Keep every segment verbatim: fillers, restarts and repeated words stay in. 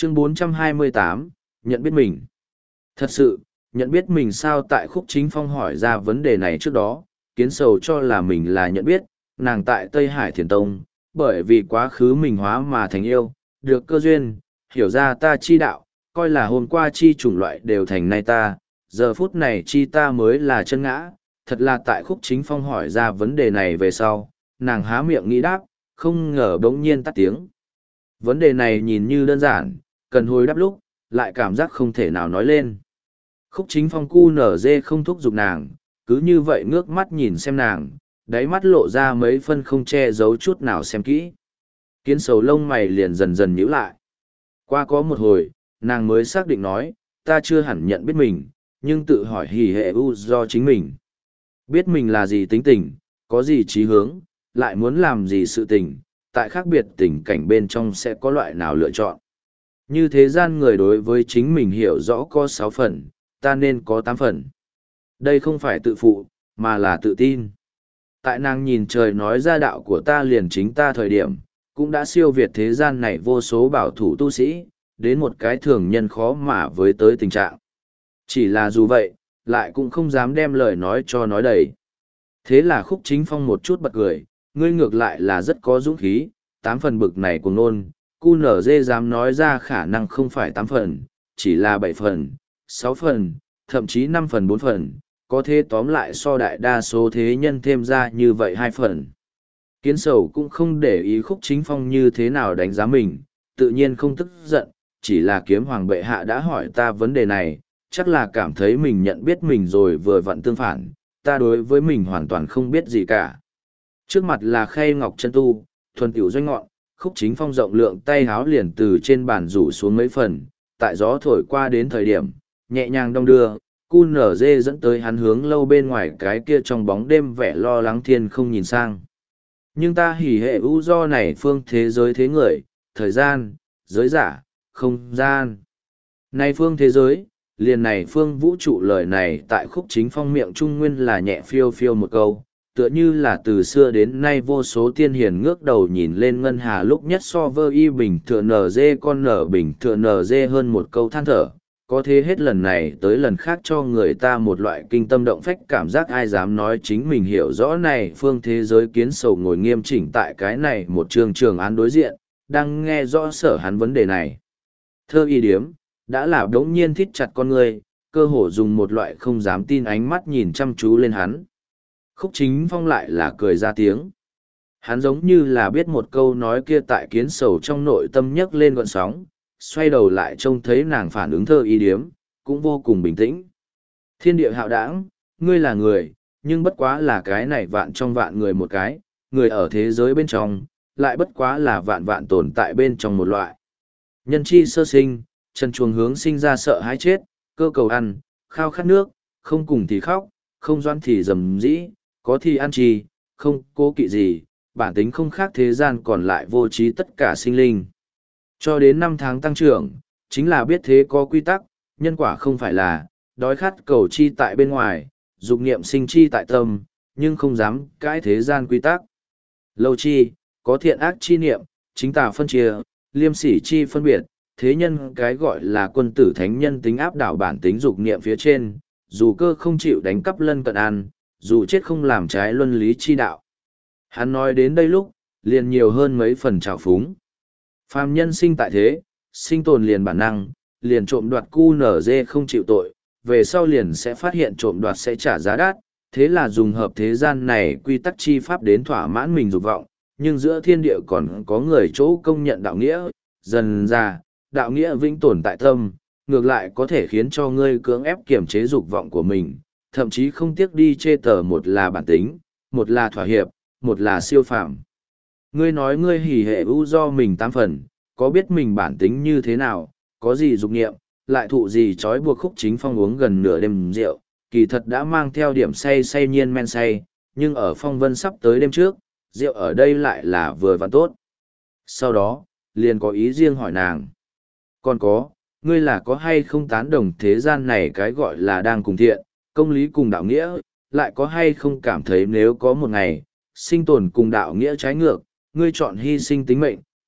Chương bốn trăm hai mươi tám, nhận biết mình. Thật sự, nhận biết mình sao? Tại Khúc Chính Phong hỏi ra vấn đề này trước đó, Kiến Sầu cho là mình là nhận biết, nàng tại Tây Hải Thiền Tông, bởi vì quá khứ mình hóa mà thành yêu, được cơ duyên, hiểu ra ta chi đạo, coi là hôm qua chi chủng loại đều thành nay ta, giờ phút này chi ta mới là chân ngã. Thật là tại Khúc Chính Phong hỏi ra vấn đề này về sau, nàng há miệng nghĩ đáp, không ngờ bỗng nhiên tắt tiếng. Vấn đề này nhìn như đơn giản, cần hồi đáp lúc, lại cảm giác không thể nào nói lên. Khúc Chính Phong cu nở dê không thúc giục nàng, cứ như vậy ngước mắt nhìn xem nàng, đáy mắt lộ ra mấy phân không che giấu chút nào xem kỹ. Kiến Sầu lông mày liền dần dần nhíu lại. Qua có một hồi, nàng mới xác định nói, ta chưa hẳn nhận biết mình, nhưng tự hỏi hỉ hệ u do chính mình. Biết mình là gì tính tình, có gì chí hướng, lại muốn làm gì sự tình, tại khác biệt tình cảnh bên trong sẽ có loại nào lựa chọn. Như thế gian người đối với chính mình hiểu rõ có sáu phần, ta nên có tám phần. Đây không phải tự phụ, mà là tự tin. Tại nàng nhìn trời nói ra đạo của ta liền chính ta thời điểm, cũng đã siêu việt thế gian này vô số bảo thủ tu sĩ, đến một cái thường nhân khó mà với tới tình trạng. Chỉ là dù vậy, lại cũng không dám đem lời nói cho nói đầy. Thế là Khúc Chính Phong một chút bật cười, ngươi ngược lại là rất có dũng khí, tám phần bực này của nôn, cu nở dê dám nói ra khả năng không phải tám phần, chỉ là bảy phần, sáu phần, thậm chí năm phần bốn phần, có thế tóm lại so đại đa số thế nhân thêm ra như vậy hai phần. Kiến Sầu cũng không để ý Khúc Chính Phong như thế nào đánh giá mình, tự nhiên không tức giận, chỉ là kiếm hoàng bệ hạ đã hỏi ta vấn đề này, chắc là cảm thấy mình nhận biết mình rồi vừa vặn tương phản, ta đối với mình hoàn toàn không biết gì cả. Trước mặt là khay ngọc chân tu, thuần tiểu doanh ngọn, Khúc Chính Phong rộng lượng tay háo liền từ trên bàn rủ xuống mấy phần, tại gió thổi qua đến thời điểm, nhẹ nhàng đong đưa, cu nở dê dẫn tới hắn hướng lâu bên ngoài cái kia trong bóng đêm vẻ lo lắng thiên không nhìn sang. Nhưng ta hỉ hệ ưu do này phương thế giới thế người, thời gian, giới giả, không gian. Này phương thế giới, liền này phương vũ trụ lời này tại Khúc Chính Phong miệng trung nguyên là nhẹ phiêu phiêu một câu, tựa như là từ xưa đến nay vô số tiên hiền ngước đầu nhìn lên ngân hà lúc nhất so vơ y bình thừa nở dê con nở bình thừa nở dê hơn một câu than thở, có thế hết lần này tới lần khác cho người ta một loại kinh tâm động phách cảm giác ai dám nói chính mình hiểu rõ này phương thế giới. Kiến Sầu ngồi nghiêm chỉnh tại cái này một trường trường án đối diện, đang nghe rõ sở hắn vấn đề này. Thơ y điếm, đã là đống nhiên thít chặt con người, cơ hồ dùng một loại không dám tin ánh mắt nhìn chăm chú lên hắn. Khúc Chính Phong lại là cười ra tiếng. Hắn giống như là biết một câu nói kia tại Kiến Sầu trong nội tâm nhấc lên gọn sóng, xoay đầu lại trông thấy nàng phản ứng thơ y điếm, cũng vô cùng bình tĩnh. Thiên địa hạo đảng, ngươi là người, nhưng bất quá là cái này vạn trong vạn người một cái, người ở thế giới bên trong, lại bất quá là vạn vạn tồn tại bên trong một loại. Nhân chi sơ sinh, chân chuồng hướng sinh ra sợ hãi chết, cơ cầu ăn, khao khát nước, không cùng thì khóc, không doan thì dầm dĩ, có thì ăn chi, không cố kỵ gì, bản tính không khác thế gian còn lại vô trí tất cả sinh linh. Cho đến năm tháng tăng trưởng, chính là biết thế có quy tắc, nhân quả không phải là, đói khát cầu chi tại bên ngoài, dục niệm sinh chi tại tâm, nhưng không dám cãi thế gian quy tắc. Lâu chi, có thiện ác chi niệm, chính tà phân chia, liêm sỉ chi phân biệt, thế nhân cái gọi là quân tử thánh nhân tính áp đảo bản tính dục niệm phía trên, dù cơ không chịu đánh cắp lân cận ăn, dù chết không làm trái luân lý chi đạo. Hắn nói đến đây lúc, liền nhiều hơn mấy phần trào phúng. Phàm nhân sinh tại thế, sinh tồn liền bản năng, liền trộm đoạt cu nở dê không chịu tội, về sau liền sẽ phát hiện trộm đoạt sẽ trả giá đắt, thế là dùng hợp thế gian này quy tắc chi pháp đến thỏa mãn mình dục vọng, nhưng giữa thiên địa còn có người chỗ công nhận đạo nghĩa, dần ra, đạo nghĩa vĩnh tồn tại tâm, ngược lại có thể khiến cho ngươi cưỡng ép kiểm chế dục vọng của mình, thậm chí không tiếc đi chê tờ một là bản tính, một là thỏa hiệp, một là siêu phàm. Ngươi nói ngươi hỉ hệ ưu do mình tám phần, có biết mình bản tính như thế nào, có gì dục nghiệm, lại thụ gì trói buộc. Khúc Chính Phong uống gần nửa đêm rượu, kỳ thật đã mang theo điểm say say nhiên men say, nhưng ở phong vân sắp tới đêm trước, rượu ở đây lại là vừa vặn tốt. Sau đó, liền có ý riêng hỏi nàng. Còn có, ngươi là có hay không tán đồng thế gian này cái gọi là đang cùng thiện, công lý cùng đạo nghĩa, lại có hay không cảm thấy nếu có một ngày, sinh tồn cùng đạo nghĩa trái ngược, ngươi chọn hy sinh tính mệnh,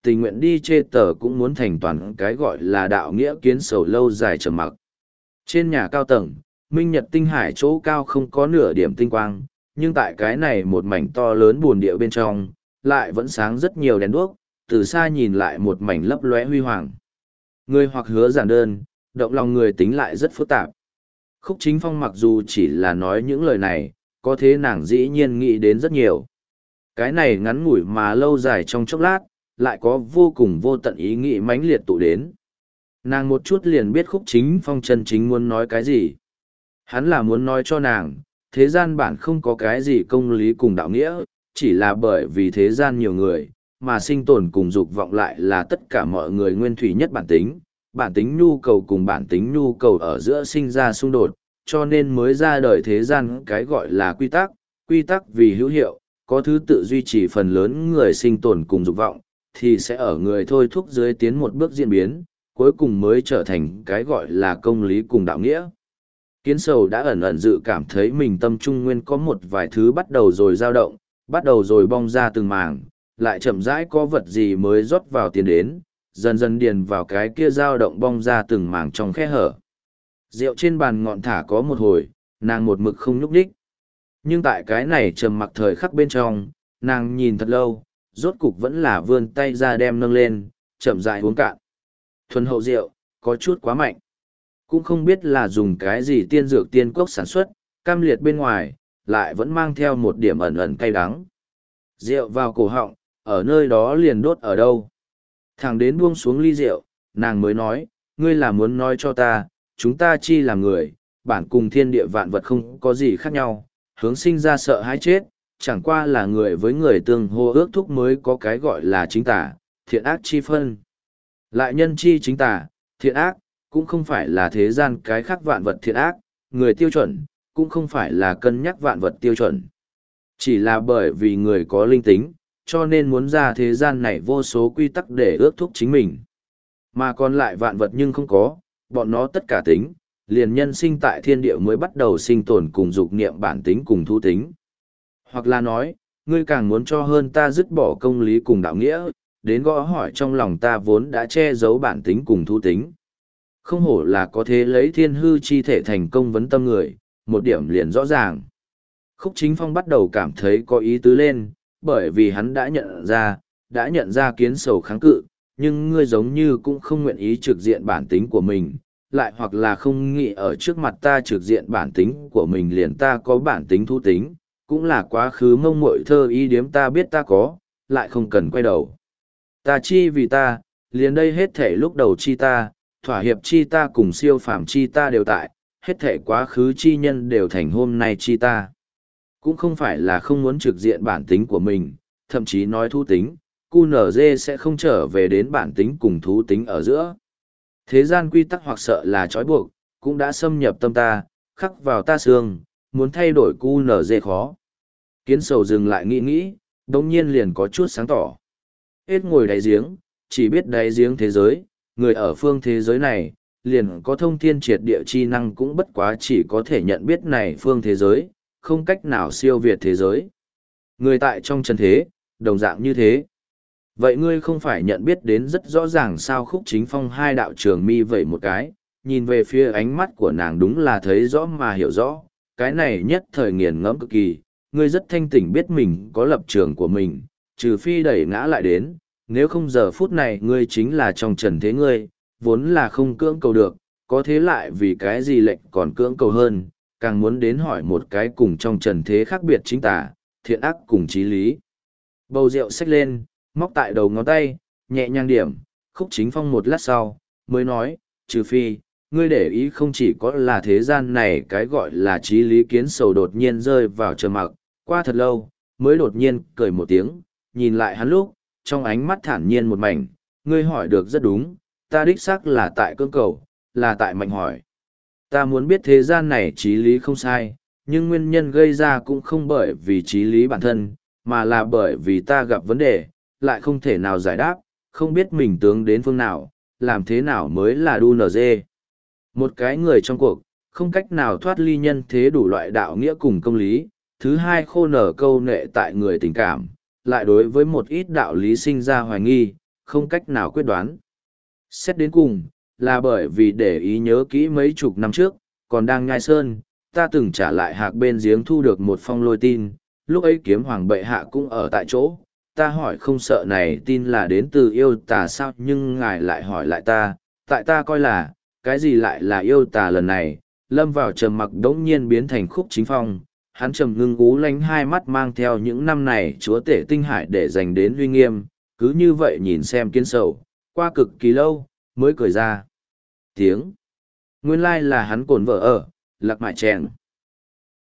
tình nguyện đi chê tờ cũng muốn thành toàn cái gọi là đạo nghĩa kiến sầu lâu dài trầm mặc. Trên nhà cao tầng, minh nhật tinh hải chỗ cao không có nửa điểm tinh quang, nhưng tại cái này một mảnh to lớn buồn địa bên trong, lại vẫn sáng rất nhiều đèn đuốc, từ xa nhìn lại một mảnh lấp lóe huy hoàng. Người hoặc hứa giản đơn, động lòng người tính lại rất phức tạp. Khúc Chính Phong mặc dù chỉ là nói những lời này, có thế nàng dĩ nhiên nghĩ đến rất nhiều. Cái này ngắn ngủi mà lâu dài trong chốc lát, lại có vô cùng vô tận ý nghĩ mãnh liệt tụ đến. Nàng một chút liền biết Khúc Chính Phong chân chính muốn nói cái gì. Hắn là muốn nói cho nàng, thế gian bản không có cái gì công lý cùng đạo nghĩa, chỉ là bởi vì thế gian nhiều người, mà sinh tồn cùng dục vọng lại là tất cả mọi người nguyên thủy nhất bản tính. Bản tính nhu cầu cùng bản tính nhu cầu ở giữa sinh ra xung đột, cho nên mới ra đời thế gian cái gọi là quy tắc, quy tắc vì hữu hiệu, có thứ tự duy trì phần lớn người sinh tồn cùng dục vọng, thì sẽ ở người thôi thúc dưới tiến một bước diễn biến, cuối cùng mới trở thành cái gọi là công lý cùng đạo nghĩa. Kiến sầu đã ẩn ẩn dự cảm thấy mình tâm trung nguyên có một vài thứ bắt đầu rồi dao động, bắt đầu rồi bong ra từng mảng, lại chậm rãi có vật gì mới rót vào tiền đến, dần dần điền vào cái kia dao động bong ra từng mảng trong khe hở. Rượu trên bàn ngọn thả có một hồi, nàng một mực không nhúc nhích. Nhưng tại cái này trầm mặc thời khắc bên trong, nàng nhìn thật lâu, rốt cục vẫn là vươn tay ra đem nâng lên, chậm rãi uống cạn. Thuần hậu rượu, có chút quá mạnh. Cũng không biết là dùng cái gì tiên dược tiên cốc sản xuất, cam liệt bên ngoài, lại vẫn mang theo một điểm ẩn ẩn cay đắng. Rượu vào cổ họng, ở nơi đó liền đốt ở đâu. Thẳng đến buông xuống ly rượu, nàng mới nói, ngươi là muốn nói cho ta, chúng ta chi là người, bản cùng thiên địa vạn vật không có gì khác nhau, hướng sinh ra sợ hãi chết, chẳng qua là người với người tương hô ước thúc mới có cái gọi là chính tả, thiện ác chi phân. Lại nhân chi chính tả, thiện ác, cũng không phải là thế gian cái khác vạn vật thiện ác, người tiêu chuẩn, cũng không phải là cân nhắc vạn vật tiêu chuẩn. Chỉ là bởi vì người có linh tính, cho nên muốn ra thế gian này vô số quy tắc để ước thúc chính mình. Mà còn lại vạn vật nhưng không có, bọn nó tất cả tính, liền nhân sinh tại thiên địa mới bắt đầu sinh tồn cùng dục niệm bản tính cùng thu tính. Hoặc là nói, ngươi càng muốn cho hơn ta dứt bỏ công lý cùng đạo nghĩa, đến gõ hỏi trong lòng ta vốn đã che giấu bản tính cùng thu tính. Không hổ là có thể lấy thiên hư chi thể thành công vấn tâm người, một điểm liền rõ ràng. Khúc Chính Phong bắt đầu cảm thấy có ý tứ lên, bởi vì hắn đã nhận ra, đã nhận ra kiến sầu kháng cự, nhưng ngươi giống như cũng không nguyện ý trực diện bản tính của mình, lại hoặc là không nghĩ ở trước mặt ta trực diện bản tính của mình liền ta có bản tính thu tính, cũng là quá khứ mông muội thơ ý điếm ta biết ta có, lại không cần quay đầu. Ta chi vì ta, liền đây hết thể lúc đầu chi ta, thỏa hiệp chi ta cùng siêu phàm chi ta đều tại, hết thể quá khứ chi nhân đều thành hôm nay chi ta. Cũng không phải là không muốn trực diện bản tính của mình, thậm chí nói thu tính, cu nở dê sẽ không trở về đến bản tính cùng thú tính ở giữa. Thế gian quy tắc hoặc sợ là trói buộc, cũng đã xâm nhập tâm ta, khắc vào ta xương, muốn thay đổi cu nở dê khó. Kiến sầu dừng lại nghĩ nghĩ, đồng nhiên liền có chút sáng tỏ. Hết ngồi đáy giếng, chỉ biết đáy giếng thế giới, người ở phương thế giới này, liền có thông thiên triệt địa chi năng cũng bất quá chỉ có thể nhận biết này phương thế giới, không cách nào siêu việt thế giới. Người tại trong chân thế, đồng dạng như thế. Vậy ngươi không phải nhận biết đến rất rõ ràng sao? Khúc Chính Phong hai đạo trường mi vậy một cái, nhìn về phía ánh mắt của nàng đúng là thấy rõ mà hiểu rõ, cái này nhất thời nghiền ngẫm cực kỳ, ngươi rất thanh tỉnh biết mình có lập trường của mình, trừ phi đẩy ngã lại đến, nếu không giờ phút này ngươi chính là trong trần thế ngươi, vốn là không cưỡng cầu được, có thế lại vì cái gì lệnh còn cưỡng cầu hơn, càng muốn đến hỏi một cái cùng trong trần thế khác biệt chính tả, thiện ác cùng chí lý. Bầu rượu xách lên, móc tại đầu ngón tay, nhẹ nhàng điểm, Khúc Chính Phong một lát sau, mới nói, trừ phi, ngươi để ý không chỉ có là thế gian này cái gọi là chí lý. Kiến sầu đột nhiên rơi vào trầm mặc, qua thật lâu, mới đột nhiên cười một tiếng, nhìn lại hắn lúc, trong ánh mắt thản nhiên một mảnh, ngươi hỏi được rất đúng, ta đích xác là tại cưỡng cầu, là tại mạnh hỏi. Ta muốn biết thế gian này chí lý không sai, nhưng nguyên nhân gây ra cũng không bởi vì chí lý bản thân, mà là bởi vì ta gặp vấn đề, lại không thể nào giải đáp, không biết mình tướng đến phương nào, làm thế nào mới là đu nở dê. Một cái người trong cuộc, không cách nào thoát ly nhân thế đủ loại đạo nghĩa cùng công lý, thứ hai khô nở câu nệ tại người tình cảm, lại đối với một ít đạo lý sinh ra hoài nghi, không cách nào quyết đoán. Xét đến cùng, là bởi vì để ý nhớ kỹ mấy chục năm trước, còn đang nhai sơn, ta từng trả lại hạc bên giếng thu được một phong lôi tin, lúc ấy kiếm hoàng bệ hạ cũng ở tại chỗ. Ta hỏi không sợ này tin là đến từ yêu tà sao, nhưng ngài lại hỏi lại ta, tại ta coi là, cái gì lại là yêu tà lần này, lâm vào trầm mặc đống nhiên biến thành Khúc Chính Phong. Hắn trầm ngưng ú lánh hai mắt mang theo những năm này chúa tể tinh hải để dành đến uy nghiêm, cứ như vậy nhìn xem Kiến Sầu, qua cực kỳ lâu, mới cười ra tiếng. Nguyên lai là hắn cồn vợ ở, lạc mại chèn.